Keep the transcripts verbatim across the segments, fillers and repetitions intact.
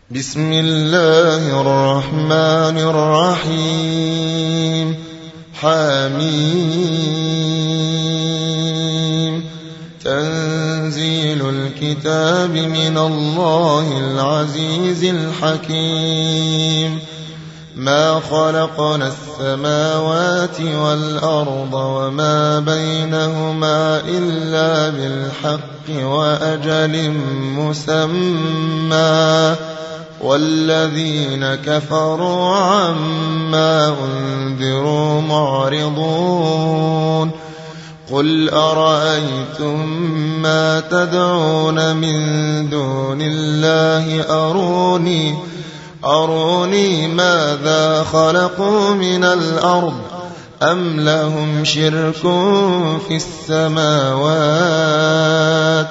بسم الله الرحمن الرحيم. حميم. تنزيل الكتاب من الله العزيز الحكيم. ما خلقنا السماوات والأرض وما بينهما إلا بالحق وأجل مسمى، والذين كفروا عما أنذروا معرضون. قل أرأيتم ما تدعون من دون الله أروني أروني ماذا خلقوا من الأرض أم لهم شرك في السماوات.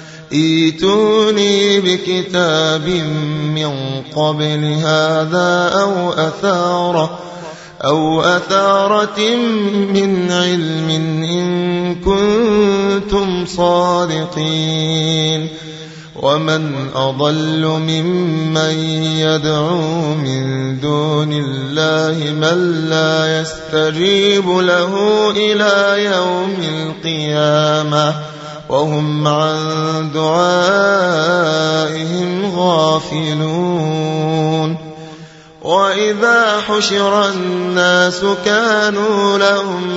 ائتوني بكتاب من قبل هذا أو أثارة أو أثارة من علم إن كنتم صادقين. ومن أضل ممن يدعو من دون الله من لا يستجيب له إلى يوم القيامة وهم عن دعائهم غافلون. وإذا حشر الناس كانوا لهم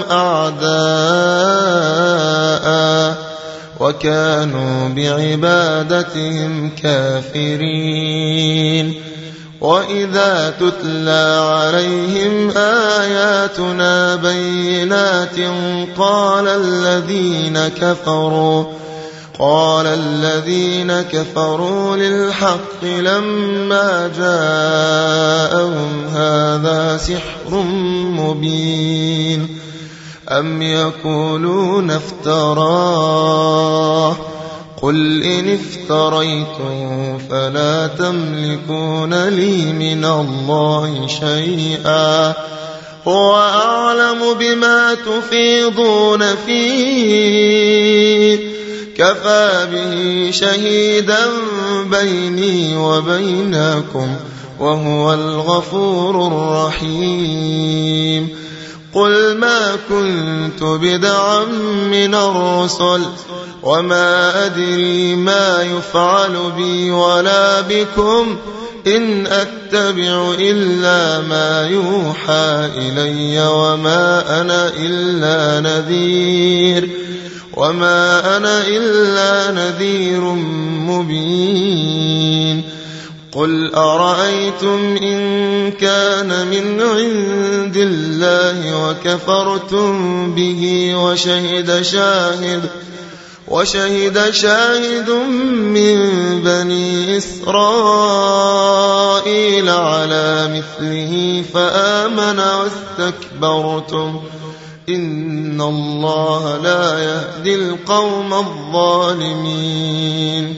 أعداء وكانوا بعبادتهم كافرين. وإذا تتلى عليهم آياتنا بينات قال الذين كفروا قال الذين كفروا للحق لما جاءهم هذا سحر مبين. أم يقولون افتراه قل إن افتريته فلا تملكون لي من الله شيئا هو أعلم بما تفيضون فيه كفى به شهيدا بيني وبينكم وهو الغفور الرحيم. قل ما كنت بدعا من الرسل وما أدري ما يفعل بي ولا بكم إن أتبع إلا ما يوحى إلي وما أنا إلا نذير وما أنا إلا نذير مبين. قل أرأيتم إن كان من عند الله وكفرتم به وشهد شاهد وشهد شاهد من بني إسرائيل على مثله فآمن واستكبرتم إن الله لا يهدي القوم الظالمين.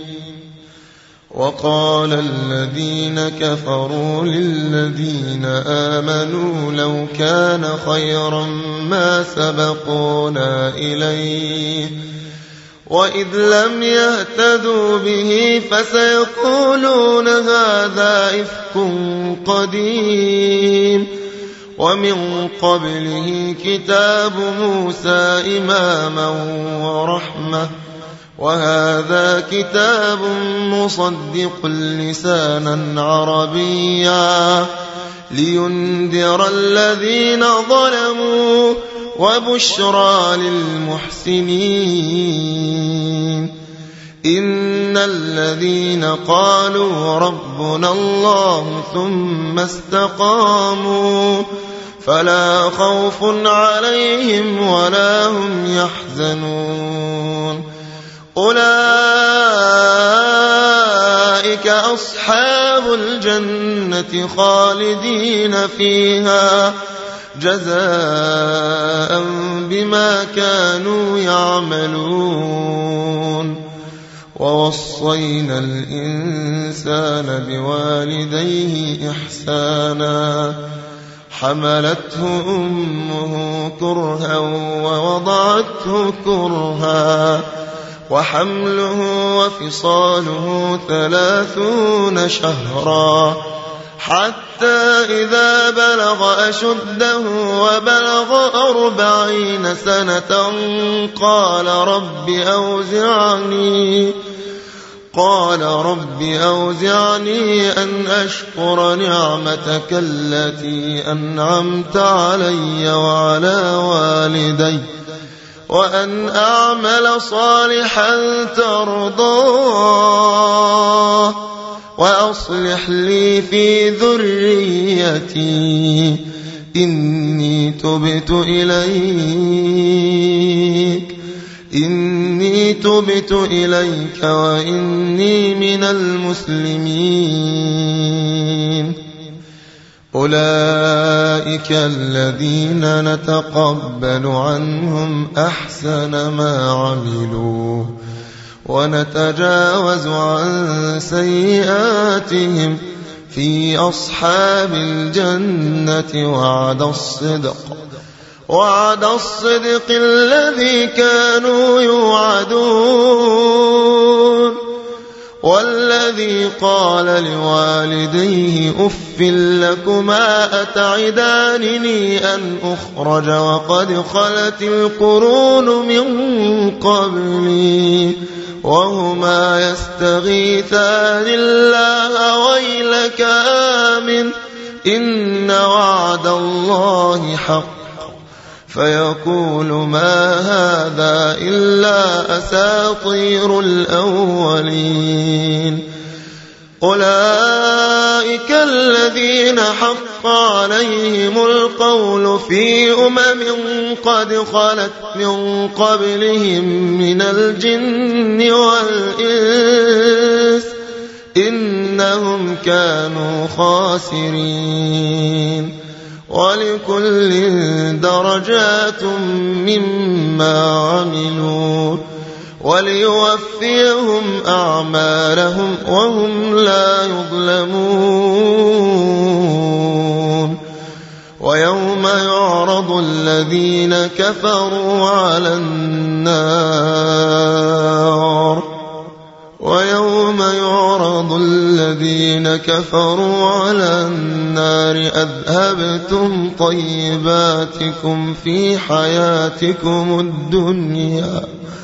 وقال الذين كفروا للذين آمنوا لو كان خيرا ما سبقونا إليه وإذ لم يهتدوا به فسيقولون هذا إفك قديم. ومن قبله كتاب موسى إماما ورحمة وهذا كتاب مصدق لسانا عربيا لينذر الذين ظلموا وبشرى للمحسنين. إن الذين قالوا ربنا الله ثم استقاموا فلا خوف عليهم ولا هم يحزنون. أولئك أصحاب الجنة خالدين فيها جزاء بما كانوا يعملون. ووصينا الإنسان بوالديه إحسانا حملته أمه كرها ووضعته كرها وحمله وفصاله ثلاثون شهرا حتى إذا بلغ أشده وبلغ أربعين سنة قال رب أوزعني قال رب أوزعني أن أشكر نعمتك التي أنعمت علي وعلى والدي وأن أعمل صالحا ترضاه وأصلح لي في ذريتي إني تبت إليك إني تبت إليك وإني من المسلمين. أولئك الذين نتقبل عنهم أحسن ما عملوا ونتجاوز عن سيئاتهم في أصحاب الجنة وعد الصدق وعد الصدق الذي كانوا يوعدون. والذي قال لوالديه أف لكما أتعدانني أن أخرج وقد خلت القرون من قبلي وهما يستغيثان الله ويلك آمن إن وعد الله حق فيقول ما هذا إلا أساطير الأولين. أولئك الذين حق عليهم القول في أمم قد خلت من قبلهم من الجن والإنس إنهم كانوا خاسرين. ولكل درجات مما عملوا وليوفيهم أعمالهم وهم لا يظلمون. ويوم يعرض الذين كفروا على النار ويوم يعرض الذين كفروا على النار أذهبتم طيباتكم في حياتكم الدنيا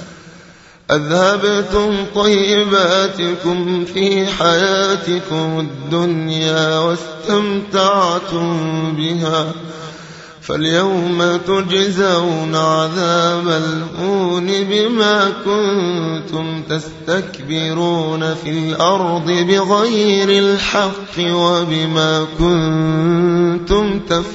أذهبتم طيباتكم في حياتكم الدنيا واستمتعتم بها فاليوم تجزون عذاب الهون بما كنتم تستكبرون في الأرض بغير الحق وبما كنتم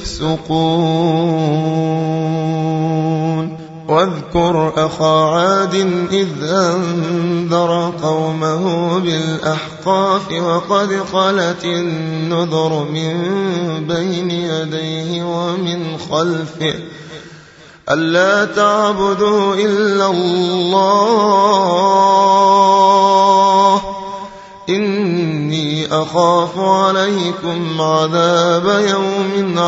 تفسقون. واذكر أخا عاد إذ أنذر قومه بالأحقاف وقد خلت النذر من بين يديه ومن خلفه ألا تعبدوا إلا الله إني أخاف عليكم عذاب يوم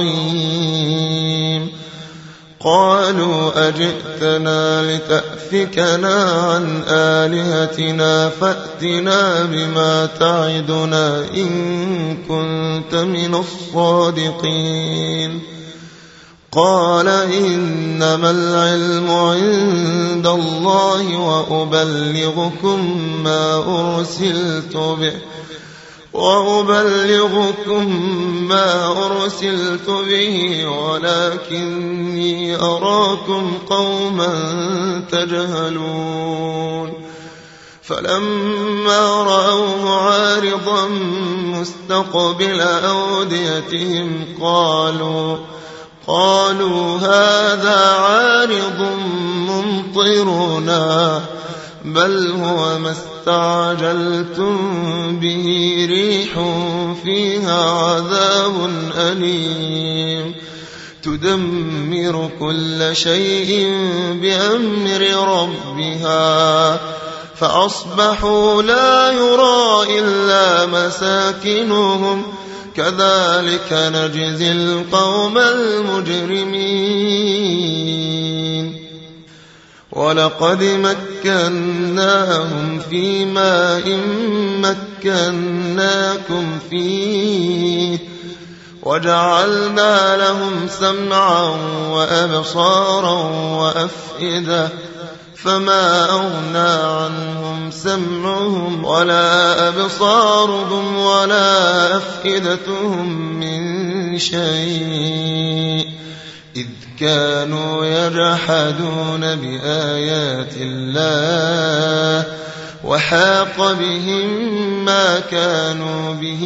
عظيم. قالوا أجئتنا لتأفكنا عن آلهتنا فأتنا بما تعدنا إن كنت من الصادقين. قال إنما العلم عند الله وأبلغكم ما أرسلت به وأبلغكم ما أرسلت به ولكني أراكم قوما تجهلون. فلما رأوه عارضا مستقبل أوديتهم قالوا قالوا هذا عارض ممطرنا بل هو ما استعجلتم به ريح فيها عذاب أليم تدمر كل شيء بأمر ربها فأصبحوا لا يرى إلا مساكنهم كذلك نجزي القوم المجرمين. ولقد مكناهم في ماء مكناكم فيه وجعلنا لهم سمعا وأبصارا وأفئدة فما أغنى عنهم سمعهم ولا أبصارهم ولا أفئدتهم من شيء إذ كانوا يجحدون بآيات الله وحاق بهم ما كانوا به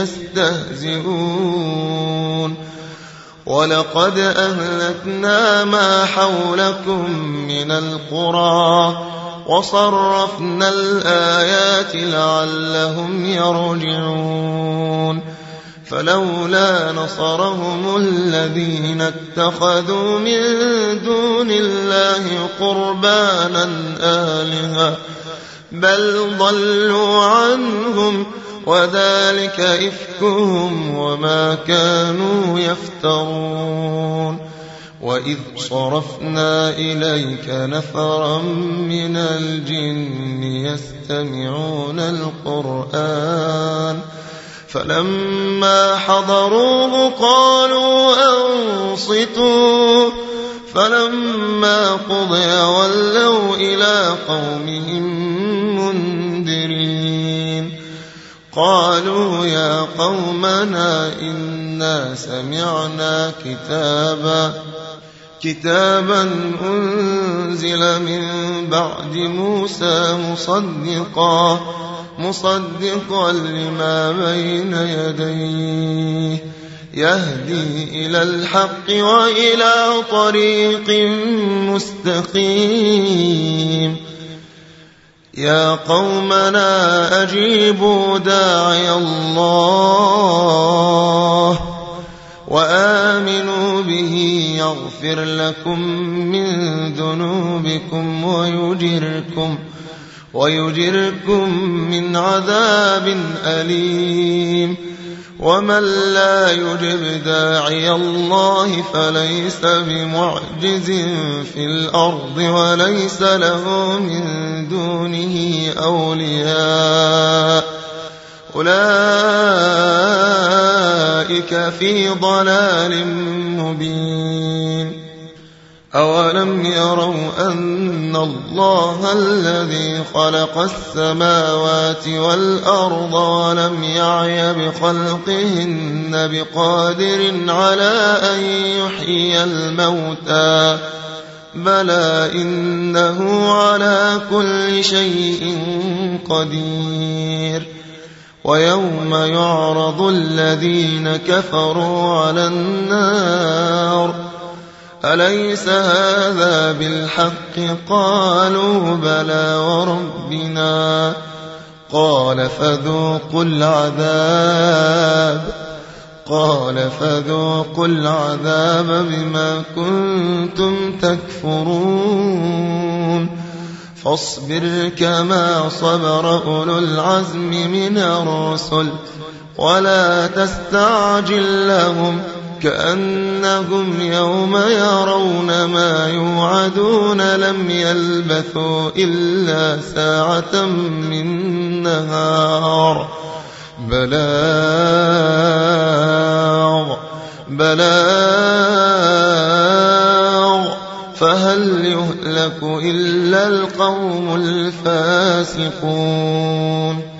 يستهزئون ولقد أهلكنا ما حولكم من القرى وصرفنا الآيات لعلهم يرجعون فلولا نصرهم الذين اتخذوا من دون الله قربانا آلهة بل ضلوا عنهم وذلك إفكهم وما كانوا يفترون وإذ صرفنا إليك نفرا من الجن يستمعون القرآن فلما حضروه قالوا أنصتوا فلما قضي ولوا إلى قومهم منذرين قالوا يا قومنا إنا سمعنا كتابا كتابا أنزل من بعد موسى مصدقا مصدقا لما بين يديه يهدي إلى الحق وإلى طريق مستقيم يا قومنا أجيبوا داعي الله وآمنوا به يغفر لكم من ذنوبكم ويجركم ويجركم من عذاب أليم ومن لا يجب داعي الله فليس بمعجز في الأرض وليس له من دونه أولياء أولئك في ضلال مبين أولم يروا أن الله الذي خلق السماوات والأرض ولم يعي بخلقهن بقادر على أن يحيي الموتى بلى إنه على كل شيء قدير ويوم يعرض الذين كفروا على النار أليس هذا بالحق قالوا بلى وربنا قال فذوقوا العذاب قال فذوقوا العذاب بما كنتم تكفرون فاصبر كما صبر أولو العزم من الرسل ولا تستعجل لهم كأنهم يوم يرون ما يوعدون لم يلبثوا إلا ساعة من نهار بلاغ بلاغ فهل يهلك إلا القوم الفاسقون